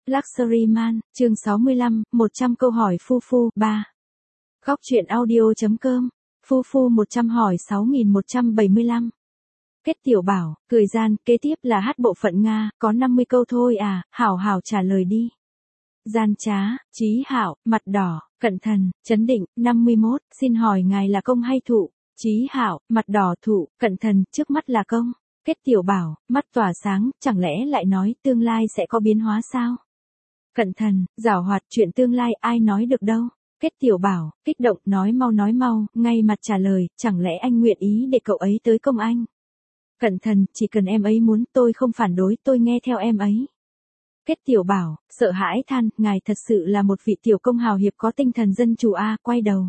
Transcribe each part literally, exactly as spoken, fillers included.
Luxury Man, chương sáu mươi lăm, một trăm câu hỏi phu phu, ba. Góc truyện audio.com, phu phu một trăm hỏi sáu nghìn một trăm bảy mươi lăm. Kết tiểu bảo, cười gian, kế tiếp là hát bộ phận Nga, có năm mươi câu thôi à, hảo hảo trả lời đi. Gian trá, Chí Hạo, mặt đỏ, cẩn thận, chấn định, năm mươi mốt, xin hỏi ngài là công hay thụ? Chí Hạo, mặt đỏ, thụ, cẩn thận, trước mắt là công. Kết tiểu bảo, mắt tỏa sáng, chẳng lẽ lại nói tương lai sẽ có biến hóa sao? Cẩn thận, giảo hoạt, chuyện tương lai ai nói được đâu. Kết tiểu bảo, kích động, nói mau nói mau, ngay mặt trả lời, chẳng lẽ anh nguyện ý để cậu ấy tới công anh? Cẩn thận, chỉ cần em ấy muốn, tôi không phản đối, tôi nghe theo em ấy. Kết tiểu bảo, sợ hãi than, ngài thật sự là một vị tiểu công hào hiệp có tinh thần dân chủ a, quay đầu.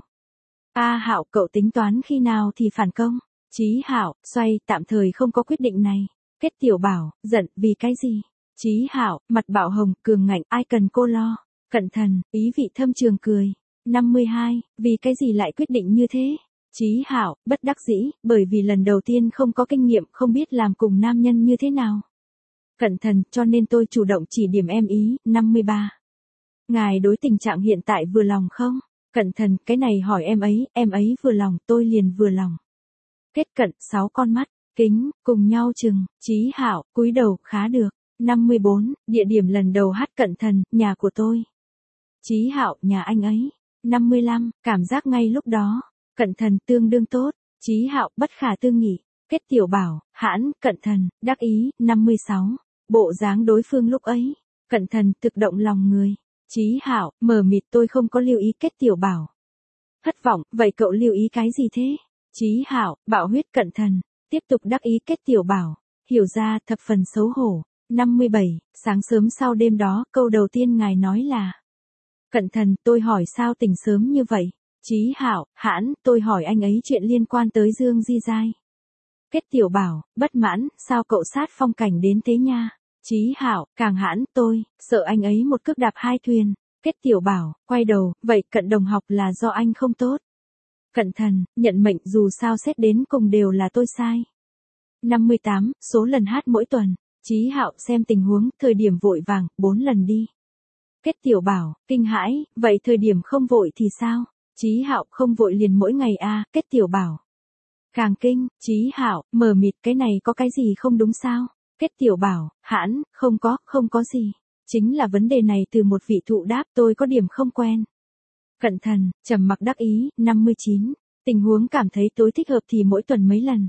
A Hạo, cậu tính toán khi nào thì phản công? Chí Hạo, xoay, tạm thời không có quyết định này. Kết tiểu bảo, giận, vì cái gì? Chí Hạo, mặt bạo hồng, cường ngạnh, ai cần cô lo. Cẩn thận, ý vị thâm trường cười. năm mươi hai, vì cái gì lại quyết định như thế? Chí Hạo, bất đắc dĩ, bởi vì lần đầu tiên không có kinh nghiệm, không biết làm cùng nam nhân như thế nào. Cẩn thận, cho nên tôi chủ động chỉ điểm em ý. năm mươi ba. Ngài đối tình trạng hiện tại vừa lòng không? Cẩn thận, cái này hỏi em ấy, em ấy vừa lòng, tôi liền vừa lòng. Kết cận, sáu con mắt, kính, cùng nhau chừng, Chí Hạo, cúi đầu, khá được. năm mươi bốn, địa điểm lần đầu hát cẩn thận, nhà của tôi. Chí Hạo, nhà anh ấy. năm mươi lăm, cảm giác ngay lúc đó. Cẩn thận, tương đương tốt. Chí Hạo, bất khả tư nghị. Kết tiểu bảo, hãn, cẩn thận, đắc ý. năm mươi sáu, bộ dáng đối phương lúc ấy. Cẩn thận, thực động lòng người. Chí Hạo, mờ mịt, tôi không có lưu ý. Kết tiểu bảo, thất vọng, vậy cậu lưu ý cái gì thế? Chí Hạo, bạo huyết, cẩn thận. Tiếp tục đắc ý. Kết tiểu bảo, hiểu ra, thập phần xấu hổ. năm mươi bảy, sáng sớm sau đêm đó, câu đầu tiên ngài nói là: Cẩn thận, tôi hỏi sao tỉnh sớm như vậy? Chí Hạo, hãn, tôi hỏi anh ấy chuyện liên quan tới Dương Di Giai. Kết tiểu bảo, bất mãn, sao cậu sát phong cảnh đến thế nha? Chí Hạo, càng hãn, tôi, sợ anh ấy một cước đạp hai thuyền. Kết tiểu bảo, quay đầu, vậy cận đồng học là do anh không tốt. Cẩn thận, nhận mệnh, dù sao xét đến cùng đều là tôi sai. năm mươi tám, số lần hát mỗi tuần. Chí Hạo, xem tình huống, thời điểm vội vàng, bốn lần đi. Kết tiểu bảo, kinh hãi, vậy thời điểm không vội thì sao? Chí Hạo, không vội liền mỗi ngày a. À. Kết tiểu bảo, càng kinh. Chí Hạo, mờ mịt, cái này có cái gì không đúng sao? Kết tiểu bảo, hãn, không có, không có gì. Chính là vấn đề này từ một vị thụ đáp, tôi có điểm không quen. Cẩn thận, trầm mặc đắc ý. năm mươi chín, tình huống cảm thấy tối thích hợp thì mỗi tuần mấy lần.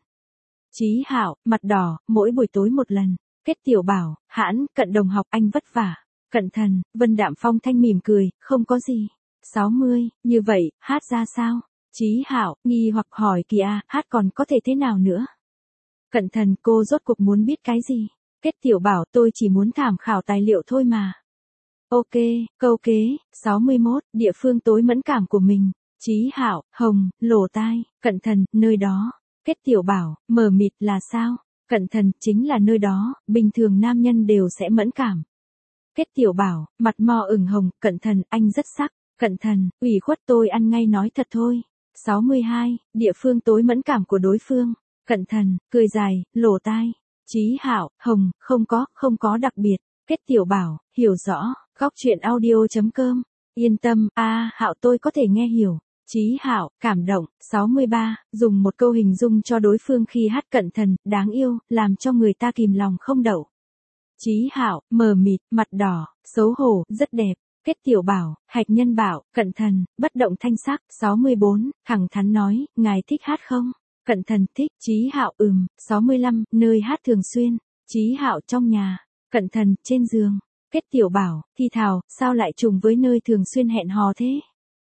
Chí Hạo, mặt đỏ, mỗi buổi tối một lần. Kết tiểu bảo, hãn, cận đồng học, anh vất vả. Cẩn thận, Vân Đạm Phong thanh mỉm cười, không có gì. sáu mươi, như vậy, hát ra sao? Chí Hạo, nghi hoặc hỏi kìa, hát còn có thể thế nào nữa? Cẩn thận, cô rốt cuộc muốn biết cái gì? Kết tiểu bảo, tôi chỉ muốn tham khảo tài liệu thôi mà. Ok, câu kế. sáu mươi mốt, địa phương tối mẫn cảm của mình. Chí Hạo, hồng, lỗ tai. Cẩn thận, nơi đó. Kết tiểu bảo, mờ mịt là sao? Cẩn thận, chính là nơi đó, bình thường nam nhân đều sẽ mẫn cảm. Kết tiểu bảo, mặt mò ửng hồng, cẩn thận, anh rất sắc. Cẩn thận, ủy khuất, tôi ăn ngay nói thật thôi. sáu mươi hai, địa phương tối mẫn cảm của đối phương. Cẩn thận, cười dài, lỗ tai. Chí Hạo, hồng, không có, không có đặc biệt. Kết tiểu bảo, hiểu rõ. Góc truyện audio.com, yên tâm, a Hạo, tôi có thể nghe hiểu. Chí Hạo, cảm động. sáu mươi ba, dùng một câu hình dung cho đối phương khi hát cẩn thận, đáng yêu, làm cho người ta kìm lòng không đậu. Chí Hạo, mờ mịt, mặt đỏ, xấu hổ, rất đẹp. Kết tiểu bảo, hạch nhân bảo, cẩn thận, bất động thanh sắc. sáu mươi bốn, thẳng thắn nói, ngài thích hát không? Cẩn thận, thích. Chí Hạo, ừm. sáu mươi lăm, nơi hát thường xuyên. Chí Hạo, trong nhà. Cẩn thận, trên giường. Kết tiểu bảo, thi thào, sao lại trùng với nơi thường xuyên hẹn hò thế?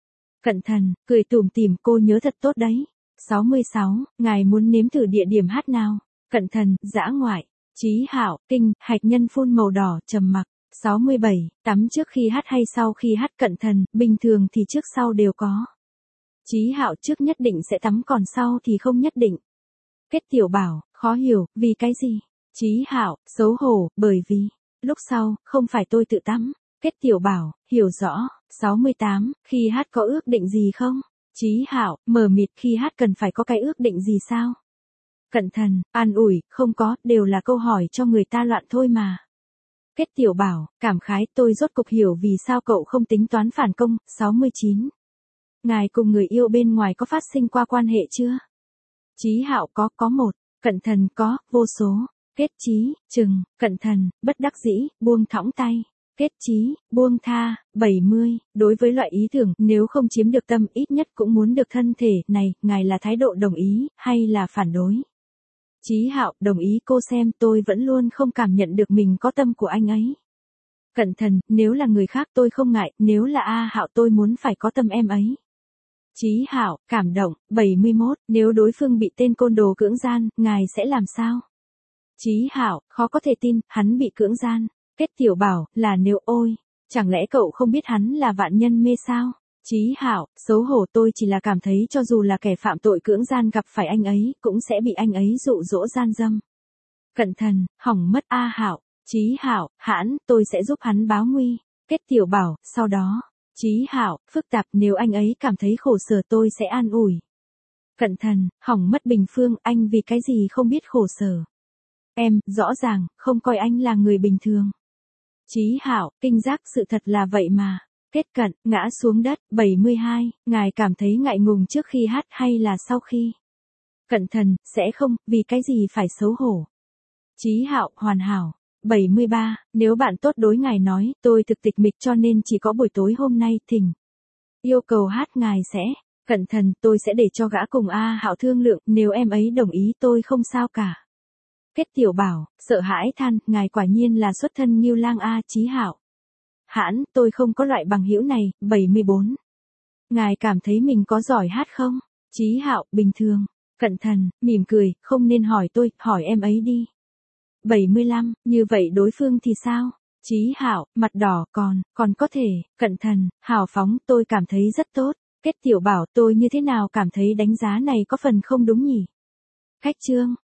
Cẩn thận, cười tủm tỉm, cô nhớ thật tốt đấy. sáu mươi sáu, ngài muốn nếm thử địa điểm hát nào? Cẩn thận, dã ngoại. Chí Hạo, kinh, hạch nhân phun màu đỏ, trầm mặc. sáu mươi bảy, tắm trước khi hát hay sau khi hát? Cẩn thận, bình thường thì trước sau đều có. Chí Hạo, trước nhất định sẽ tắm, còn sau thì không nhất định. Kết tiểu bảo, khó hiểu, vì cái gì? Chí Hạo, xấu hổ, bởi vì, lúc sau, không phải tôi tự tắm. Kết tiểu bảo, hiểu rõ. sáu mươi tám, khi hát có ước định gì không? Chí Hạo, mờ mịt, khi hát cần phải có cái ước định gì sao? Cẩn thận, an ủi, không có, đều là câu hỏi cho người ta loạn thôi mà. Kết tiểu bảo, cảm khái tôi rốt cục hiểu vì sao cậu không tính toán phản công. sáu mươi chín. Ngài cùng người yêu bên ngoài có phát sinh qua quan hệ chưa? Chí Hạo có, có một. Cận Thần có, vô số. Kết Chí, chừng, Cận Thần, bất đắc dĩ, buông thõng tay. Kết Chí, buông tha, bảy mươi. Đối với loại ý tưởng, nếu không chiếm được tâm ít nhất cũng muốn được thân thể, này, ngài là thái độ đồng ý, hay là phản đối? Chí Hạo, đồng ý cô xem tôi vẫn luôn không cảm nhận được mình có tâm của anh ấy. Cận Thần, nếu là người khác tôi không ngại, nếu là A Hạo tôi muốn phải có tâm em ấy. Chí Hạo, cảm động, bảy mươi mốt, nếu đối phương bị tên côn đồ cưỡng gian, ngài sẽ làm sao? Chí Hạo, khó có thể tin, hắn bị cưỡng gian. Kết tiểu bảo, là nếu ôi, chẳng lẽ cậu không biết hắn là vạn nhân mê sao? Chí Hạo, xấu hổ tôi chỉ là cảm thấy cho dù là kẻ phạm tội cưỡng gian gặp phải anh ấy, cũng sẽ bị anh ấy dụ dỗ gian dâm. Cận Thần, hỏng mất A Hạo. Chí Hạo, hãn, tôi sẽ giúp hắn báo nguy. Kết tiểu bảo, sau đó. Chí Hạo, phức tạp, nếu anh ấy cảm thấy khổ sở tôi sẽ an ủi. Cận Thần, hỏng mất Bình Phương, anh vì cái gì không biết khổ sở. Em, rõ ràng, không coi anh là người bình thường. Chí Hạo, kinh giác sự thật là vậy mà. Kết Cận, ngã xuống đất, bảy mươi hai, ngài cảm thấy ngại ngùng trước khi hát hay là sau khi? Cận Thần, sẽ không, vì cái gì phải xấu hổ. Chí Hạo, hoàn hảo. bảy mươi ba, nếu bạn tốt đối ngài nói, tôi thực tịch mịch cho nên chỉ có buổi tối hôm nay, thỉnh. Yêu cầu hát ngài sẽ. Cận Thần, tôi sẽ để cho gã cùng A Hạo thương lượng, nếu em ấy đồng ý tôi không sao cả. Kết tiểu bảo, sợ hãi than, ngài quả nhiên là xuất thân Ngưu Lang A. Chí Hạo. Hãn, tôi không có loại bằng hữu này. bảy mươi bốn. Ngài cảm thấy mình có giỏi hát không? Chí Hạo, bình thường. Cận Thần, mỉm cười, không nên hỏi tôi, hỏi em ấy đi. bảy mươi lăm, như vậy đối phương thì sao? Chí Hạo, mặt đỏ, còn, còn có thể. Cận Thần, hào phóng, tôi cảm thấy rất tốt. Kết tiểu bảo, tôi như thế nào cảm thấy đánh giá này có phần không đúng nhỉ? Khách trương.